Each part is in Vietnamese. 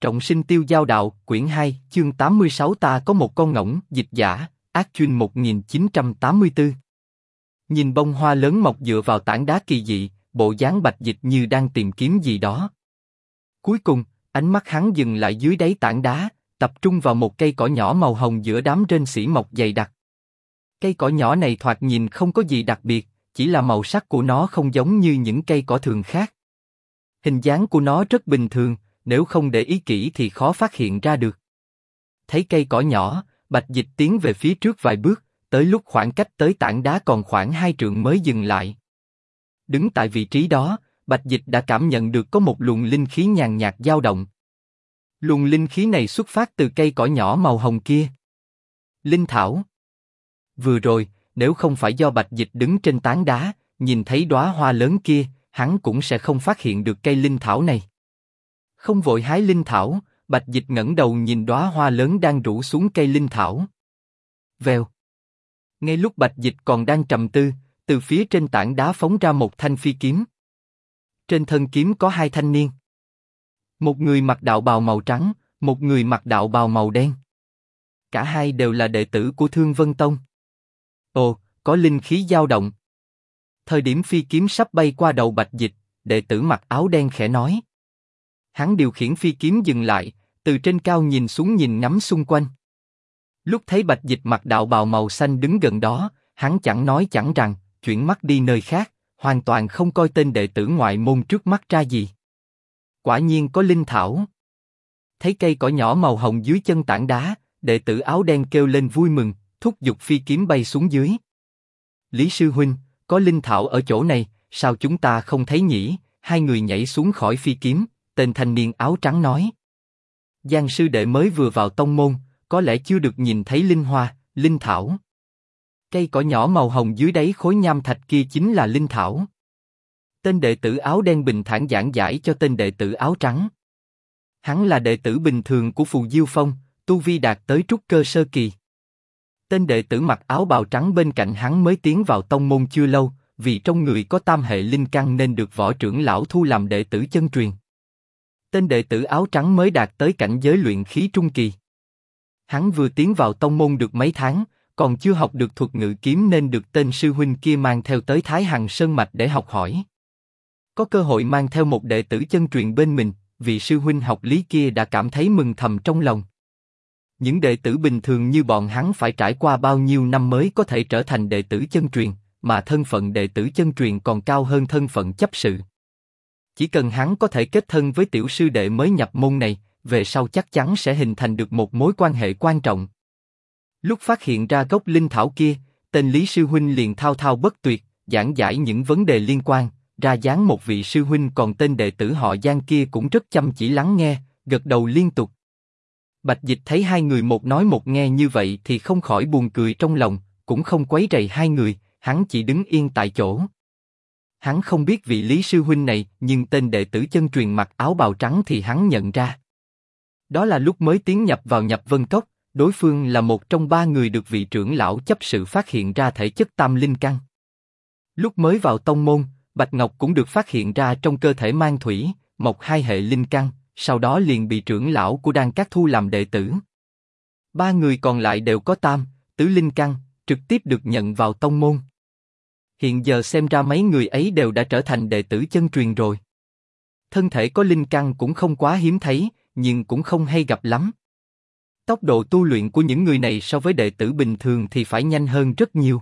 Trọng sinh tiêu giao đạo, quyển 2, chương 86. Ta có một con ngỗng. Dịch giả, Ác Chuyên 1984. Nhìn bông hoa lớn mọc dựa vào tảng đá kỳ dị, bộ dáng Bạch Dịch như đang tìm kiếm gì đó. Cuối cùng, ánh mắt hắn dừng lại dưới đáy tảng đá, tập trung vào một cây cỏ nhỏ màu hồng giữa đám rên xỉ mọc dày đặc. Cây cỏ nhỏ này thoạt nhìn không có gì đặc biệt, chỉ là màu sắc của nó không giống như những cây cỏ thường khác. Hình dáng của nó rất bình thường, nếu không để ý kỹ thì khó phát hiện ra được. Thấy cây cỏ nhỏ, Bạch Dịch tiến về phía trước vài bước, tới lúc khoảng cách tới tảng đá còn khoảng 2 trượng mới dừng lại. Đứng tại vị trí đó, Bạch Dịch đã cảm nhận được có một luồng linh khí nhàn nhạt dao động. Luồng linh khí này xuất phát từ cây cỏ nhỏ màu hồng kia. Linh thảo. Vừa rồi, nếu không phải do Bạch Dịch đứng trên tảng đá, nhìn thấy đóa hoa lớn kia, hắn cũng sẽ không phát hiện được cây linh thảo này. Không vội hái linh thảo, Bạch Dịch ngẩng đầu nhìn đóa hoa lớn đang rủ xuống cây linh thảo. Vèo. Ngay lúc Bạch Dịch còn đang trầm tư, từ phía trên tảng đá phóng ra một thanh phi kiếm. Trên thân kiếm có 2 thanh niên. Một người mặc đạo bào màu trắng, một người mặc đạo bào màu đen. Cả hai đều là đệ tử của Thương Vân Tông. Ồ, có linh khí dao động. Thời điểm phi kiếm sắp bay qua đầu Bạch Dịch, đệ tử mặc áo đen khẽ nói. Hắn điều khiển phi kiếm dừng lại, từ trên cao nhìn xuống nhìn ngắm xung quanh. Lúc thấy Bạch Dịch mặc đạo bào màu xanh đứng gần đó, hắn chẳng nói chẳng rằng, chuyển mắt đi nơi khác, hoàn toàn không coi tên đệ tử ngoại môn trước mắt ra gì. Quả nhiên có linh thảo. Thấy cây cỏ nhỏ màu hồng dưới chân tảng đá, đệ tử áo đen kêu lên vui mừng, thúc giục phi kiếm bay xuống dưới. Lý sư huynh, có linh thảo ở chỗ này, sao chúng ta không thấy nhỉ? Hai người nhảy xuống khỏi phi kiếm, tên thanh niên áo trắng nói. Giang sư đệ mới vừa vào tông môn, có lẽ chưa được nhìn thấy linh hoa, linh thảo. Cây cỏ nhỏ màu hồng dưới đáy khối nham thạch kia chính là linh thảo. Tên đệ tử áo đen bình thản giảng giải cho tên đệ tử áo trắng. Hắn là đệ tử bình thường của Phù Diêu Phong, tu vi đạt tới trúc cơ sơ kỳ. Tên đệ tử mặc áo bào trắng bên cạnh hắn mới tiến vào tông môn chưa lâu, vì trong người có tam hệ linh căn nên được võ trưởng lão thu làm đệ tử chân truyền. Tên đệ tử áo trắng mới đạt tới cảnh giới luyện khí trung kỳ. Hắn vừa tiến vào tông môn được mấy tháng, còn chưa học được thuật ngự kiếm nên được tên sư huynh kia mang theo tới Thái Hằng Sơn Mạch để học hỏi. Có cơ hội mang theo một đệ tử chân truyền bên mình, vị sư huynh học lý kia đã cảm thấy mừng thầm trong lòng. Những đệ tử bình thường như bọn hắn phải trải qua bao nhiêu năm mới có thể trở thành đệ tử chân truyền, mà thân phận đệ tử chân truyền còn cao hơn thân phận chấp sự. Chỉ cần hắn có thể kết thân với tiểu sư đệ mới nhập môn này, về sau chắc chắn sẽ hình thành được một mối quan hệ quan trọng. Lúc phát hiện ra gốc linh thảo kia, tên Lý sư huynh liền thao thao bất tuyệt, giảng giải những vấn đề liên quan, ra dáng một vị sư huynh, còn tên đệ tử họ Giang kia cũng rất chăm chỉ lắng nghe, gật đầu liên tục. Bạch Dịch thấy hai người một nói một nghe như vậy thì không khỏi buồn cười trong lòng, cũng không quấy rầy hai người, hắn chỉ đứng yên tại chỗ. Hắn không biết vị Lý sư huynh này, nhưng tên đệ tử chân truyền mặc áo bào trắng thì hắn nhận ra. Đó là lúc mới tiến nhập vào Nhập Vân Cốc, đối phương là một trong 3 người được vị trưởng lão chấp sự phát hiện ra thể chất tam linh căn. Lúc mới vào tông môn, Bạch Ngọc cũng được phát hiện ra trong cơ thể mang thủy, mộc 2 hệ linh căn, sau đó liền bị trưởng lão của Đan Các thu làm đệ tử. 3 người còn lại đều có tam, tứ linh căn, trực tiếp được nhận vào tông môn. Hiện giờ xem ra mấy người ấy đều đã trở thành đệ tử chân truyền rồi. Thân thể có linh căn cũng không quá hiếm thấy, nhưng cũng không hay gặp lắm. Tốc độ tu luyện của những người này so với đệ tử bình thường thì phải nhanh hơn rất nhiều.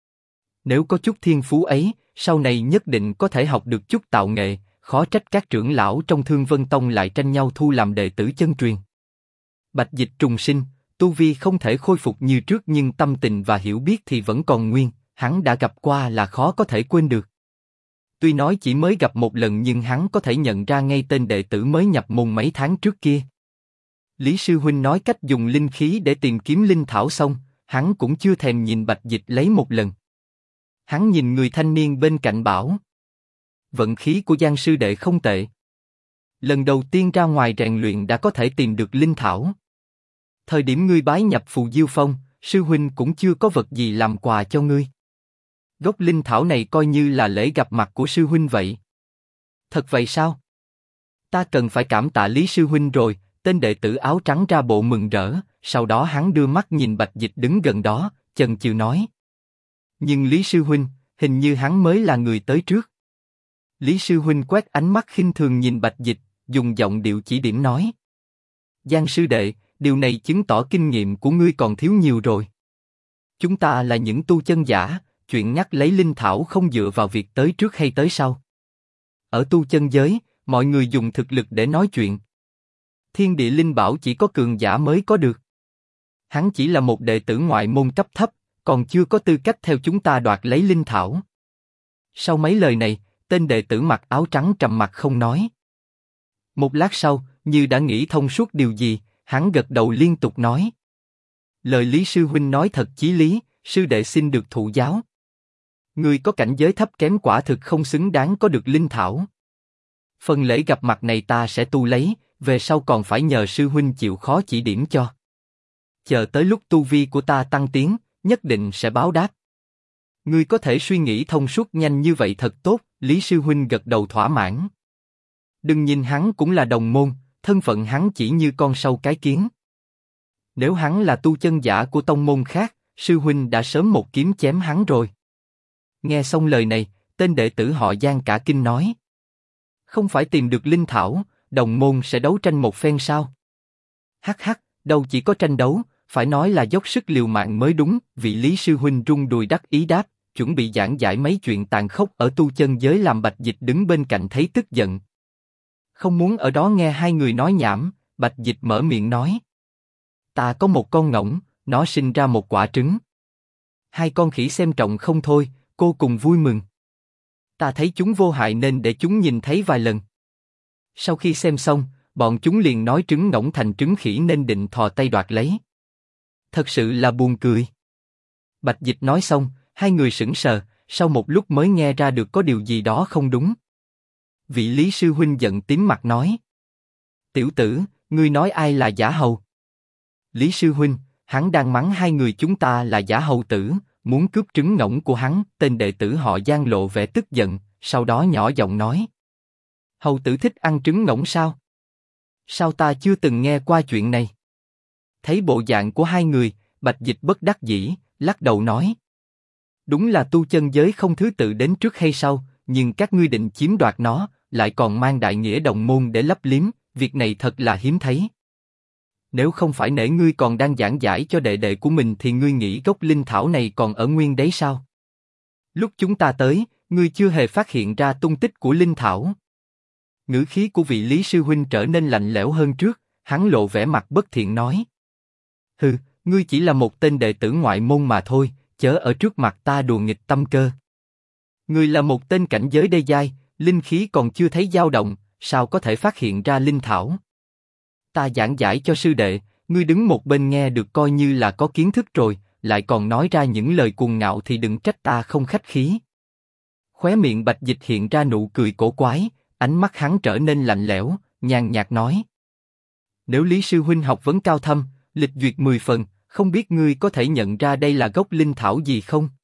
Nếu có chút thiên phú ấy, sau này nhất định có thể học được chút tạo nghệ, khó trách các trưởng lão trong Thương Vân Tông lại tranh nhau thu làm đệ tử chân truyền. Bạch Dịch trùng sinh, tu vi không thể khôi phục như trước nhưng tâm tình và hiểu biết thì vẫn còn nguyên, hắn đã gặp qua là khó có thể quên được. Tuy nói chỉ mới gặp một lần nhưng hắn có thể nhận ra ngay tên đệ tử mới nhập môn mấy tháng trước kia. Lý sư huynh nói cách dùng linh khí để tìm kiếm linh thảo xong, hắn cũng chưa thèm nhìn Bạch Dịch lấy một lần. Hắn nhìn người thanh niên bên cạnh bảo: vận khí của Giang sư đệ không tệ. Lần đầu tiên ra ngoài rèn luyện đã có thể tìm được linh thảo. Thời điểm ngươi bái nhập Phù Diêu Phong, sư huynh cũng chưa có vật gì làm quà cho ngươi. Gốc linh thảo này coi như là lễ gặp mặt của sư huynh vậy. Thật vậy sao? Ta cần phải cảm tạ Lý sư huynh rồi, tên đệ tử áo trắng ra bộ mừng rỡ, sau đó hắn đưa mắt nhìn Bạch Dịch đứng gần đó, chần chừ nói. Nhưng Lý Sư Huynh, hình như hắn mới là người tới trước. Lý Sư Huynh quét ánh mắt khinh thường nhìn Bạch Dịch, dùng giọng điệu chỉ điểm nói. Giang sư đệ, điều này chứng tỏ kinh nghiệm của ngươi còn thiếu nhiều rồi. Chúng ta là những tu chân giả, chuyện nhắc lấy linh thảo không dựa vào việc tới trước hay tới sau. Ở tu chân giới, mọi người dùng thực lực để nói chuyện. Thiên địa linh bảo chỉ có cường giả mới có được. Hắn chỉ là một đệ tử ngoại môn cấp thấp, còn chưa có tư cách theo chúng ta đoạt lấy linh thảo. Sau mấy lời này, tên đệ tử mặc áo trắng trầm mặc không nói. Một lát sau, như đã nghĩ thông suốt điều gì, hắn gật đầu liên tục nói. Lời Lý Sư Huynh nói thật chí lý, sư đệ xin được thụ giáo. Người có cảnh giới thấp kém quả thực không xứng đáng có được linh thảo. Phần lễ gặp mặt này ta sẽ tu lấy, về sau còn phải nhờ sư huynh chịu khó chỉ điểm cho. Chờ tới lúc tu vi của ta tăng tiến, nhất định sẽ báo đáp. Ngươi có thể suy nghĩ thông suốt nhanh như vậy thật tốt, Lý Sư Huynh gật đầu thỏa mãn. Đừng nhìn hắn cũng là đồng môn, thân phận hắn chỉ như con sâu cái kiến. Nếu hắn là tu chân giả của tông môn khác, Sư Huynh đã sớm một kiếm chém hắn rồi. Nghe xong lời này, tên đệ tử họ Giang cả kinh nói. Không phải tìm được linh thảo, đồng môn sẽ đấu tranh một phen sao? Hắc hắc, đâu chỉ có tranh đấu, phải nói là dốc sức liều mạng mới đúng. Vị Lý Sư Huynh rung đùi đắc ý đáp, chuẩn bị giảng giải mấy chuyện tàn khốc ở tu chân giới làm Bạch Dịch đứng bên cạnh thấy tức giận. Không muốn ở đó nghe hai người nói nhảm, Bạch Dịch mở miệng nói. Ta có một con ngỗng, nó sinh ra một quả trứng. Hai con khỉ xem trọng không thôi, cô cùng vui mừng. Ta thấy chúng vô hại nên để chúng nhìn thấy vài lần. Sau khi xem xong, bọn chúng liền nói trứng ngỗng thành trứng khỉ nên định thò tay đoạt lấy. Thật sự là buồn cười. Bạch Dịch nói xong, hai người sững sờ, sau một lúc mới nghe ra được có điều gì đó không đúng. Vị Lý Sư Huynh giận tím mặt nói. Tiểu tử, ngươi nói ai là giả hầu? Lý Sư Huynh, hắn đang mắng hai người chúng ta là giả hầu tử, muốn cướp trứng ngỗng của hắn. Tên đệ tử họ Giang lộ vẻ tức giận, sau đó nhỏ giọng nói. Hầu tử thích ăn trứng ngỗng sao? Sao ta chưa từng nghe qua chuyện này? Thấy bộ dạng của hai người, Bạch Dịch bất đắc dĩ, lắc đầu nói. Đúng là tu chân giới không thứ tự đến trước hay sau, nhưng các ngươi định chiếm đoạt nó, lại còn mang đại nghĩa đồng môn để lấp liếm, việc này thật là hiếm thấy. Nếu không phải nể ngươi còn đang giảng giải cho đệ đệ của mình thì ngươi nghĩ gốc linh thảo này còn ở nguyên đấy sao? Lúc chúng ta tới, ngươi chưa hề phát hiện ra tung tích của linh thảo. Ngữ khí của vị Lý Sư Huynh trở nên lạnh lẽo hơn trước, hắn lộ vẻ mặt bất thiện nói. Hừ, ngươi chỉ là một tên đệ tử ngoại môn mà thôi, chớ ở trước mặt ta đùa nghịch tâm cơ. Ngươi là một tên cảnh giới đê giai, linh khí còn chưa thấy dao động, sao có thể phát hiện ra linh thảo? Ta giảng giải cho sư đệ, ngươi đứng một bên nghe được coi như là có kiến thức rồi, lại còn nói ra những lời cuồng ngạo thì đừng trách ta không khách khí. Khóe miệng Bạch Dịch hiện ra nụ cười cổ quái, ánh mắt hắn trở nên lạnh lẽo, nhàn nhạt nói. Nếu Lý Sư Huynh học vấn cao thâm, lịch duyệt 10 phần, không biết ngươi có thể nhận ra đây là gốc linh thảo gì không?